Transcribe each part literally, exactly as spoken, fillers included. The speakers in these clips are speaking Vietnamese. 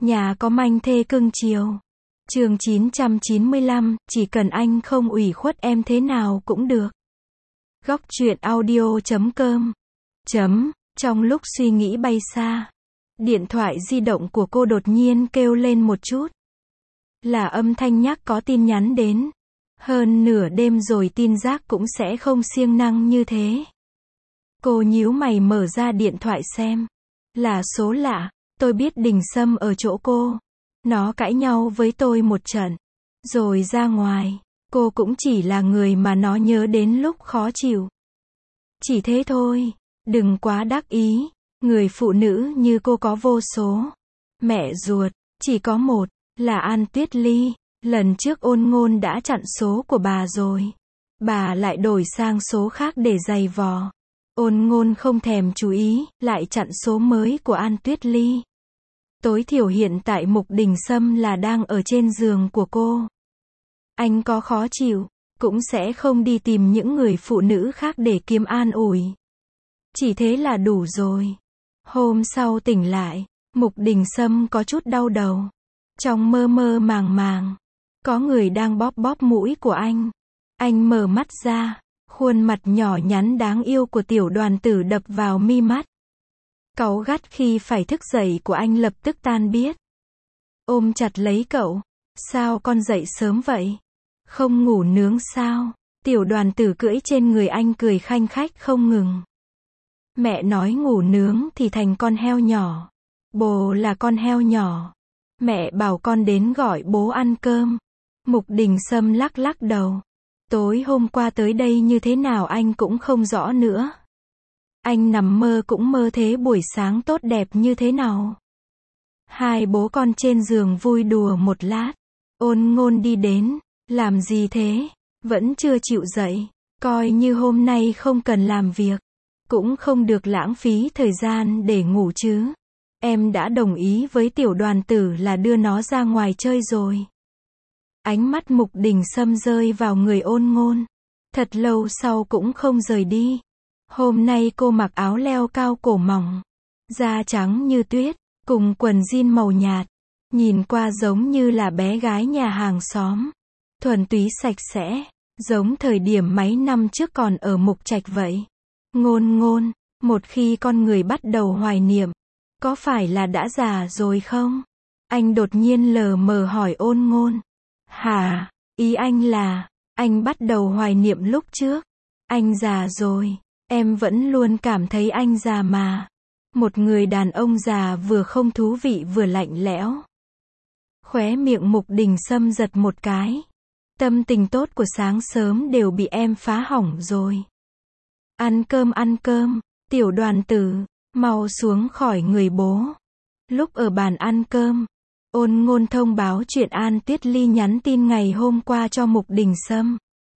Nhà có manh thê cưng chiều. Chương chín trăm chín mươi lăm, chỉ cần anh không ủy khuất em thế nào cũng được. Góc truyện audio chấm com. Chấm, trong lúc suy nghĩ bay xa, điện thoại di động của cô đột nhiên kêu lên một chút. Là âm thanh nhắc có tin nhắn đến. Hơn nửa đêm rồi tin giác cũng sẽ không siêng năng như thế. Cô nhíu mày mở ra điện thoại xem. Là số lạ, tôi biết Đình Sâm ở chỗ cô. Nó cãi nhau với tôi một trận. Rồi ra ngoài, cô cũng chỉ là người mà nó nhớ đến lúc khó chịu. Chỉ thế thôi, đừng quá đắc ý, người phụ nữ như cô có vô số. Mẹ ruột, chỉ có một, là An Tuyết Ly. Lần trước Ôn Ngôn đã chặn số của bà rồi. Bà lại đổi sang số khác để giày vò. Ôn Ngôn không thèm chú ý, lại chặn số mới của An Tuyết Ly. Tối thiểu hiện tại Mục Đình Sâm là đang ở trên giường của cô. Anh có khó chịu, cũng sẽ không đi tìm những người phụ nữ khác để kiếm an ủi. Chỉ thế là đủ rồi. Hôm sau tỉnh lại, Mục Đình Sâm có chút đau đầu. Trong mơ mơ màng màng, có người đang bóp bóp mũi của anh. Anh mở mắt ra, khuôn mặt nhỏ nhắn đáng yêu của tiểu đoàn tử đập vào mi mắt. Cáu gắt khi phải thức dậy của anh lập tức tan biết. Ôm chặt lấy cậu. Sao con dậy sớm vậy? Không ngủ nướng sao? Tiểu đoàn tử cưỡi trên người anh cười khanh khách không ngừng. Mẹ nói ngủ nướng thì thành con heo nhỏ. Bồ là con heo nhỏ. Mẹ bảo con đến gọi bố ăn cơm. Mục Đình Sâm lắc lắc đầu. Tối hôm qua tới đây như thế nào anh cũng không rõ nữa. Anh nằm mơ cũng mơ thế buổi sáng tốt đẹp như thế nào. Hai bố con trên giường vui đùa một lát. Ôn Ngôn đi đến. Làm gì thế? Vẫn chưa chịu dậy. Coi như hôm nay không cần làm việc. Cũng không được lãng phí thời gian để ngủ chứ. Em đã đồng ý với tiểu đoàn tử là đưa nó ra ngoài chơi rồi. Ánh mắt Mục Đình Sâm rơi vào người Ôn Ngôn. Thật lâu sau cũng không rời đi. Hôm nay cô mặc áo leo cao cổ mỏng, da trắng như tuyết, cùng quần jean màu nhạt. Nhìn qua giống như là bé gái nhà hàng xóm. Thuần túy sạch sẽ, giống thời điểm mấy năm trước còn ở Mục Trạch vậy. Ngôn Ngôn, một khi con người bắt đầu hoài niệm, có phải là đã già rồi không? Anh đột nhiên lờ mờ hỏi Ôn Ngôn. Hả? Ý anh là, anh bắt đầu hoài niệm lúc trước. Anh già rồi. Em vẫn luôn cảm thấy anh già mà. Một người đàn ông già vừa không thú vị vừa lạnh lẽo. Khóe miệng Mục Đình Sâm giật một cái. Tâm tình tốt của sáng sớm đều bị em phá hỏng rồi. Ăn cơm ăn cơm, tiểu đoàn tử, mau xuống khỏi người bố. Lúc ở bàn ăn cơm, Ôn Ngôn thông báo chuyện An Tuyết Ly nhắn tin ngày hôm qua cho Mục Đình Sâm.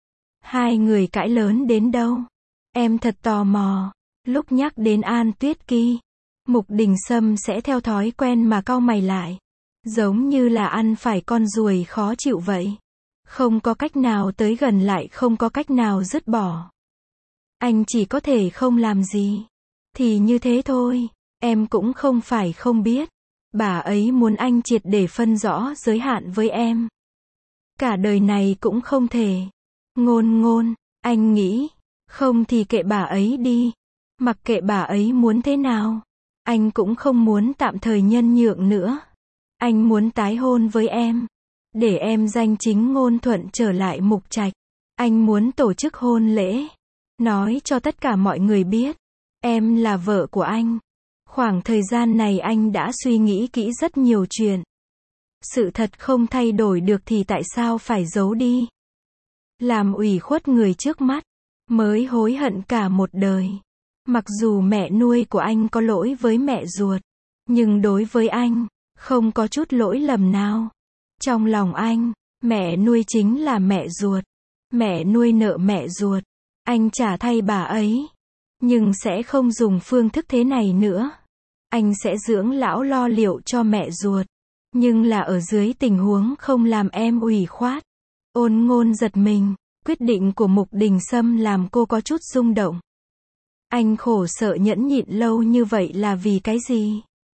Hai người cãi lớn đến đâu? Em thật tò mò. Lúc nhắc đến An Tuyết Kỳ, Mục Đình Sâm sẽ theo thói quen mà cau mày lại. Giống như là ăn phải con ruồi khó chịu vậy. Không có cách nào tới gần lại không có cách nào dứt bỏ. Anh chỉ có thể không làm gì. Thì như thế thôi. Em cũng không phải không biết. Bà ấy muốn anh triệt để phân rõ giới hạn với em. Cả đời này cũng không thể. Ngôn Ngôn, anh nghĩ. Không thì kệ bà ấy đi. Mặc kệ bà ấy muốn thế nào. Anh cũng không muốn tạm thời nhân nhượng nữa. Anh muốn tái hôn với em. Để em danh chính ngôn thuận trở lại Mục Trạch. Anh muốn tổ chức hôn lễ. Nói cho tất cả mọi người biết. Em là vợ của anh. Khoảng thời gian này anh đã suy nghĩ kỹ rất nhiều chuyện. Sự thật không thay đổi được thì tại sao phải giấu đi. Làm ủy khuất người trước mắt. Mới hối hận cả một đời. Mặc dù mẹ nuôi của anh có lỗi với mẹ ruột. Nhưng đối với anh, không có chút lỗi lầm nào. Trong lòng anh, mẹ nuôi chính là mẹ ruột. Mẹ nuôi nợ mẹ ruột. Anh trả thay bà ấy. Nhưng sẽ không dùng phương thức thế này nữa. Anh sẽ dưỡng lão lo liệu cho mẹ ruột. Nhưng là ở dưới tình huống không làm em ủy khoát. Ôn Ngôn giật mình. Quyết định của Mục Đình Sâm làm cô có chút rung động. Anh khổ sở nhẫn nhịn lâu như vậy là vì cái gì?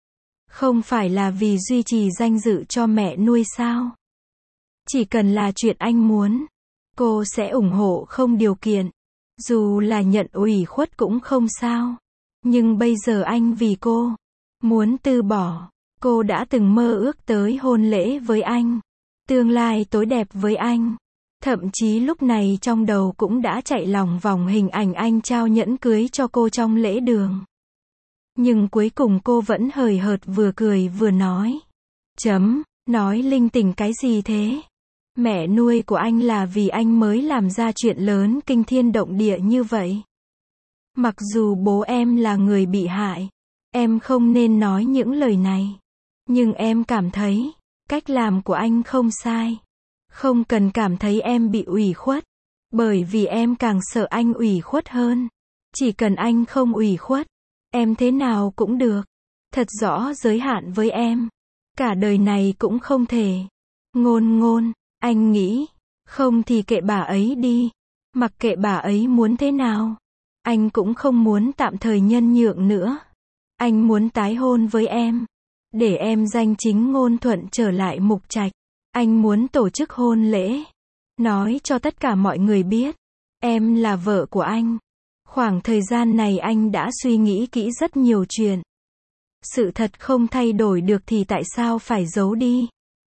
Không phải là vì duy trì danh dự cho mẹ nuôi sao? Chỉ cần là chuyện anh muốn, cô sẽ ủng hộ không điều kiện. Dù là nhận ủy khuất cũng không sao. Nhưng bây giờ anh vì cô, muốn từ bỏ. Cô đã từng mơ ước tới hôn lễ với anh. Tương lai tối đẹp với anh. Thậm chí lúc này trong đầu cũng đã chạy lòng vòng hình ảnh anh trao nhẫn cưới cho cô trong lễ đường. Nhưng cuối cùng cô vẫn hời hợt vừa cười vừa nói. Chấm, nói linh tinh cái gì thế? Mẹ nuôi của anh là vì anh mới làm ra chuyện lớn kinh thiên động địa như vậy. Mặc dù bố em là người bị hại, em không nên nói những lời này. Nhưng em cảm thấy, cách làm của anh không sai. Không cần cảm thấy em bị ủy khuất. Bởi vì em càng sợ anh ủy khuất hơn. Chỉ cần anh không ủy khuất, em thế nào cũng được. Thật rõ giới hạn với em. Cả đời này cũng không thể. Ngôn ngôn, anh nghĩ, không thì kệ bà ấy đi. Mặc kệ bà ấy muốn thế nào. Anh cũng không muốn tạm thời nhân nhượng nữa. Anh muốn tái hôn với em. Để em danh chính ngôn thuận trở lại Mục Trạch. Anh muốn tổ chức hôn lễ. Nói cho tất cả mọi người biết. Em là vợ của anh. Khoảng thời gian này anh đã suy nghĩ kỹ rất nhiều chuyện. Sự thật không thay đổi được thì tại sao phải giấu đi?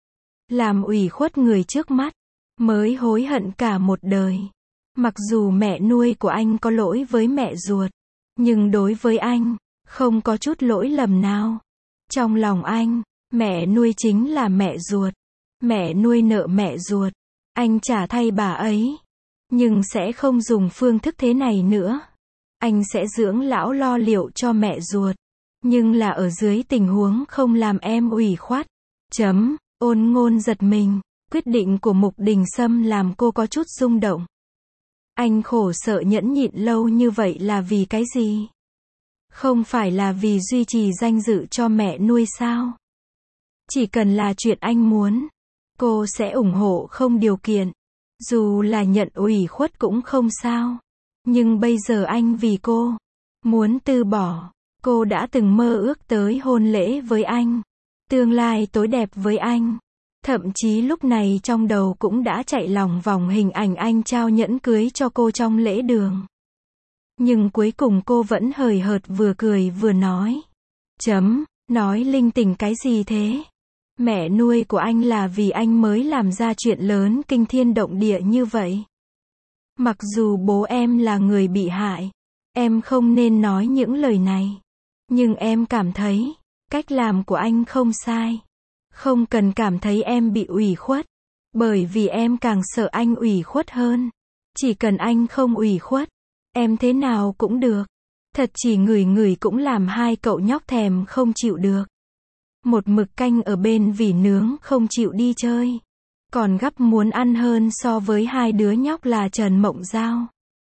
Làm ủy khuất người trước mắt, mới hối hận cả một đời. Mặc dù mẹ nuôi của anh có lỗi với mẹ ruột, nhưng đối với anh, không có chút lỗi lầm nào. Trong lòng anh, mẹ nuôi chính là mẹ ruột. Mẹ nuôi nợ mẹ ruột. Anh trả thay bà ấy. Nhưng sẽ không dùng phương thức thế này nữa. Anh sẽ dưỡng lão lo liệu cho mẹ ruột. Nhưng là ở dưới tình huống không làm em ủy khuất. Chấm, Ôn Ngôn giật mình. Quyết định của Mục Đình Sâm làm cô có chút rung động. Anh khổ sở nhẫn nhịn lâu như vậy là vì cái gì? Không phải là vì duy trì danh dự cho mẹ nuôi sao? Chỉ cần là chuyện anh muốn, cô sẽ ủng hộ không điều kiện. Dù là nhận ủy khuất cũng không sao. Nhưng bây giờ anh vì cô, muốn từ bỏ. Cô đã từng mơ ước tới hôn lễ với anh. Tương lai tối đẹp với anh. Thậm chí lúc này trong đầu cũng đã chạy lòng vòng hình ảnh anh trao nhẫn cưới cho cô trong lễ đường. Nhưng cuối cùng cô vẫn hời hợt vừa cười vừa nói. Chấm, nói linh tinh cái gì thế? Mẹ nuôi của anh là vì anh mới làm ra chuyện lớn kinh thiên động địa như vậy. Mặc dù bố em là người bị hại, em không nên nói những lời này. Nhưng em cảm thấy, cách làm của anh không sai. Không cần cảm thấy em bị ủy khuất. Bởi vì em càng sợ anh ủy khuất hơn. Chỉ cần anh không ủy khuất, em thế nào cũng được. Thật chỉ ngửi ngửi cũng làm hai cậu nhóc thèm không chịu được. Một mực canh ở bên vỉ nướng không chịu đi chơi. Còn gấp muốn ăn hơn so với hai đứa nhóc là Trần Mộng Giao.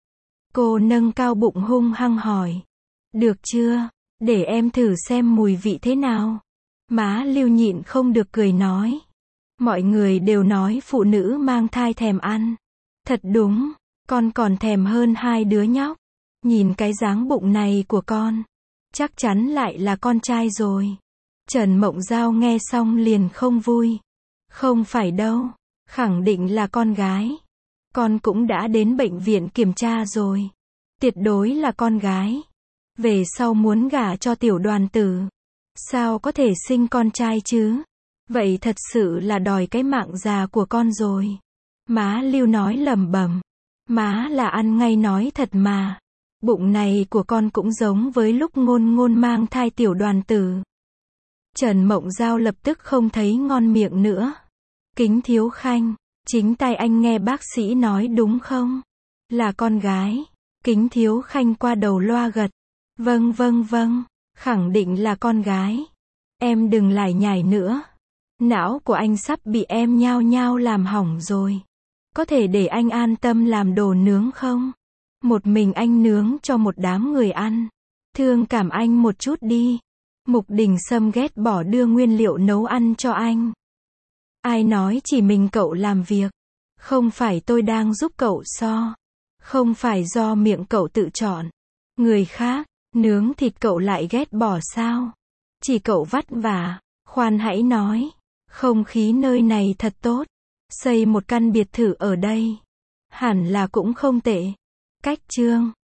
Cô nâng cao bụng hung hăng hỏi. Được chưa? Để em thử xem mùi vị thế nào. Má Lưu nhịn không được cười nói. Mọi người đều nói phụ nữ mang thai thèm ăn. Thật đúng, con còn thèm hơn hai đứa nhóc. Nhìn cái dáng bụng này của con, chắc chắn lại là con trai rồi. Trần Mộng Giao nghe xong liền không vui. Không phải đâu, khẳng định là con gái. Con cũng đã đến bệnh viện kiểm tra rồi. Tuyệt đối là con gái. Về sau muốn gả cho tiểu đoàn tử. Sao có thể sinh con trai chứ? Vậy thật sự là đòi cái mạng già của con rồi. Má Lưu nói lẩm bẩm. Má là ăn ngay nói thật mà. Bụng này của con cũng giống với lúc Ngôn Ngôn mang thai tiểu đoàn tử. Trần Mộng Giao lập tức không thấy ngon miệng nữa. Kính Thiếu Khanh, chính tai anh nghe bác sĩ nói đúng không? Là con gái. Kính Thiếu Khanh qua đầu loa gật. Vâng vâng vâng, khẳng định là con gái. Em đừng lải nhải nữa. Não của anh sắp bị em nhao nhao làm hỏng rồi. Có thể để anh an tâm làm đồ nướng không? Một mình anh nướng cho một đám người ăn. Thương cảm anh một chút đi. Mục Đình Sâm ghét bỏ đưa nguyên liệu nấu ăn cho anh. Ai nói chỉ mình cậu làm việc? Không phải tôi đang giúp cậu so. Không phải do miệng cậu tự chọn. Người khác, nướng thịt cậu lại ghét bỏ sao? Chỉ cậu vắt vả. Khoan hãy nói. Không khí nơi này thật tốt. Xây một căn biệt thự ở đây. Hẳn là cũng không tệ. Cách Chương